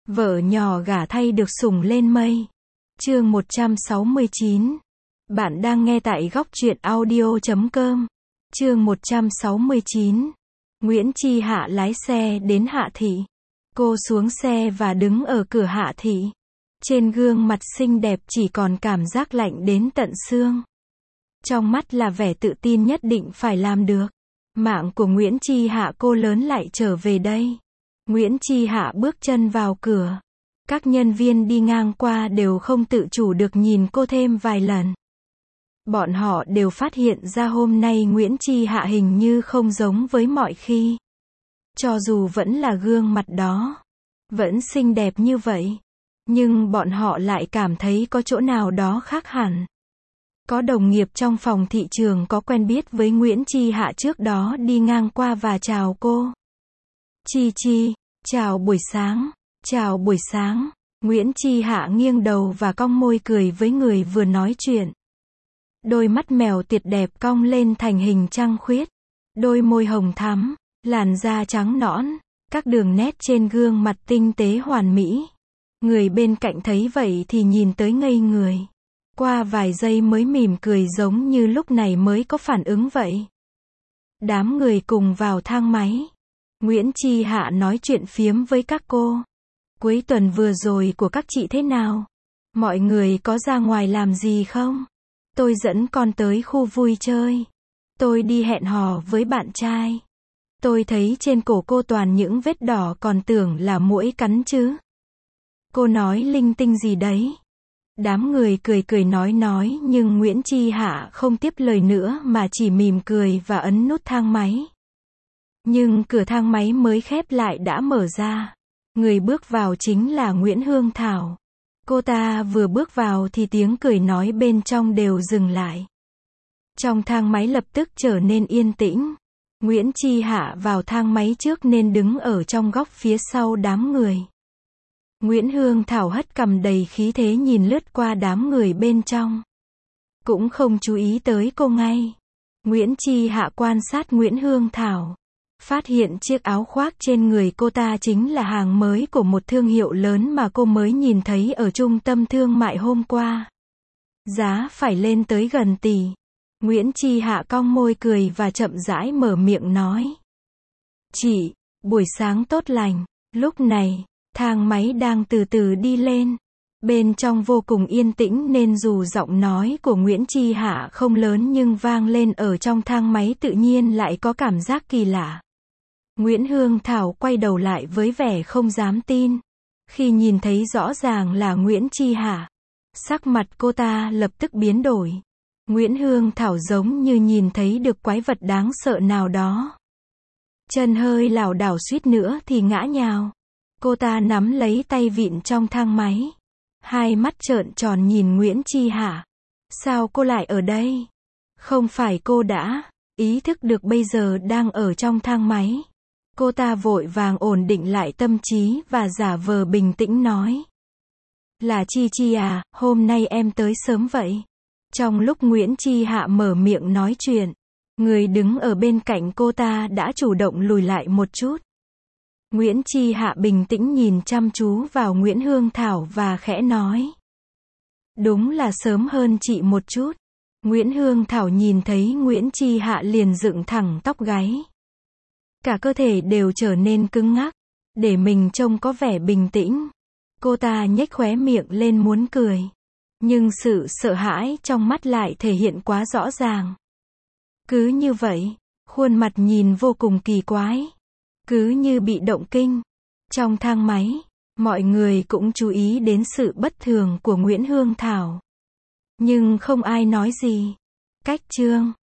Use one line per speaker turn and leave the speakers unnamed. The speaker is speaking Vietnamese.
Vợ nhỏ gả thay được sủng lên mây. Chương 169. Bạn đang nghe tại góc truyện audio.com. Chương 169. Nguyễn Chi Hạ lái xe đến Hạ Thị. Cô xuống xe và đứng ở cửa Hạ Thị. Trên gương mặt xinh đẹp chỉ còn cảm giác lạnh đến tận xương. Trong mắt là vẻ tự tin nhất định phải làm được. Mạng của Nguyễn Chi Hạ, cô lớn lại trở về đây. Nguyễn Chi Hạ bước chân vào cửa. Các nhân viên đi ngang qua đều không tự chủ được nhìn cô thêm vài lần. Bọn họ đều phát hiện ra hôm nay Nguyễn Chi Hạ hình như không giống với mọi khi. Cho dù vẫn là gương mặt đó, vẫn xinh đẹp như vậy, nhưng bọn họ lại cảm thấy có chỗ nào đó khác hẳn. Có đồng nghiệp trong phòng thị trường có quen biết với Nguyễn Chi Hạ trước đó đi ngang qua và chào cô. Chi Chi, chào buổi sáng, chào buổi sáng. Nguyễn Chi Hạ nghiêng đầu và cong môi cười với người vừa nói chuyện. Đôi mắt mèo tuyệt đẹp cong lên thành hình trăng khuyết. Đôi môi hồng thắm, làn da trắng nõn, các đường nét trên gương mặt tinh tế hoàn mỹ. Người bên cạnh thấy vậy thì nhìn tới ngây người. Qua vài giây mới mỉm cười giống như lúc này mới có phản ứng vậy. Đám người cùng vào thang máy. Nguyễn Chi Hạ nói chuyện phiếm với các cô. Cuối tuần vừa rồi của các chị thế nào? Mọi người có ra ngoài làm gì không? Tôi dẫn con tới khu vui chơi. Tôi đi hẹn hò với bạn trai. Tôi thấy trên cổ cô toàn những vết đỏ, còn tưởng là muỗi cắn chứ. Cô nói linh tinh gì đấy? Đám người cười cười nói nhưng Nguyễn Chi Hạ không tiếp lời nữa mà chỉ mỉm cười và ấn nút thang máy. Nhưng cửa thang máy mới khép lại đã mở ra. Người bước vào chính là Nguyễn Hương Thảo. Cô ta vừa bước vào thì tiếng cười nói bên trong đều dừng lại. Trong thang máy lập tức trở nên yên tĩnh. Nguyễn Chi Hạ vào thang máy trước nên đứng ở trong góc phía sau đám người. Nguyễn Hương Thảo hất cằm đầy khí thế nhìn lướt qua đám người bên trong. Cũng không chú ý tới cô ngay. Nguyễn Chi Hạ quan sát Nguyễn Hương Thảo. Phát hiện chiếc áo khoác trên người cô ta chính là hàng mới của một thương hiệu lớn mà cô mới nhìn thấy ở trung tâm thương mại hôm qua. Giá phải lên tới gần tỷ. Nguyễn Chi Hạ cong môi cười và chậm rãi mở miệng nói. Chị, buổi sáng tốt lành. Lúc này, thang máy đang từ từ đi lên. Bên trong vô cùng yên tĩnh nên dù giọng nói của Nguyễn Chi Hạ không lớn nhưng vang lên ở trong thang máy tự nhiên lại có cảm giác kỳ lạ. Nguyễn Hương Thảo quay đầu lại với vẻ không dám tin. Khi nhìn thấy rõ ràng là Nguyễn Chi Hạ, sắc mặt cô ta lập tức biến đổi. Nguyễn Hương Thảo giống như nhìn thấy được quái vật đáng sợ nào đó. Chân hơi lảo đảo suýt nữa thì ngã nhào. Cô ta nắm lấy tay vịn trong thang máy. Hai mắt trợn tròn nhìn Nguyễn Chi Hạ. Sao cô lại ở đây? Không phải cô đã ý thức được bây giờ đang ở trong thang máy. Cô ta vội vàng ổn định lại tâm trí và giả vờ bình tĩnh nói. Là Chi Chi à, hôm nay em tới sớm vậy. Trong lúc Nguyễn Chi Hạ mở miệng nói chuyện, người đứng ở bên cạnh cô ta đã chủ động lùi lại một chút. Nguyễn Chi Hạ bình tĩnh nhìn chăm chú vào Nguyễn Hương Thảo và khẽ nói. Đúng là sớm hơn chị một chút. Nguyễn Hương Thảo nhìn thấy Nguyễn Chi Hạ liền dựng thẳng tóc gáy. Cả cơ thể đều trở nên cứng ngắc, để mình trông có vẻ bình tĩnh. Cô ta nhếch khóe miệng lên muốn cười. Nhưng sự sợ hãi trong mắt lại thể hiện quá rõ ràng. Cứ như vậy, khuôn mặt nhìn vô cùng kỳ quái. Cứ như bị động kinh. Trong thang máy, mọi người cũng chú ý đến sự bất thường của Nguyễn Hương Thảo. Nhưng không ai nói gì. Cách chương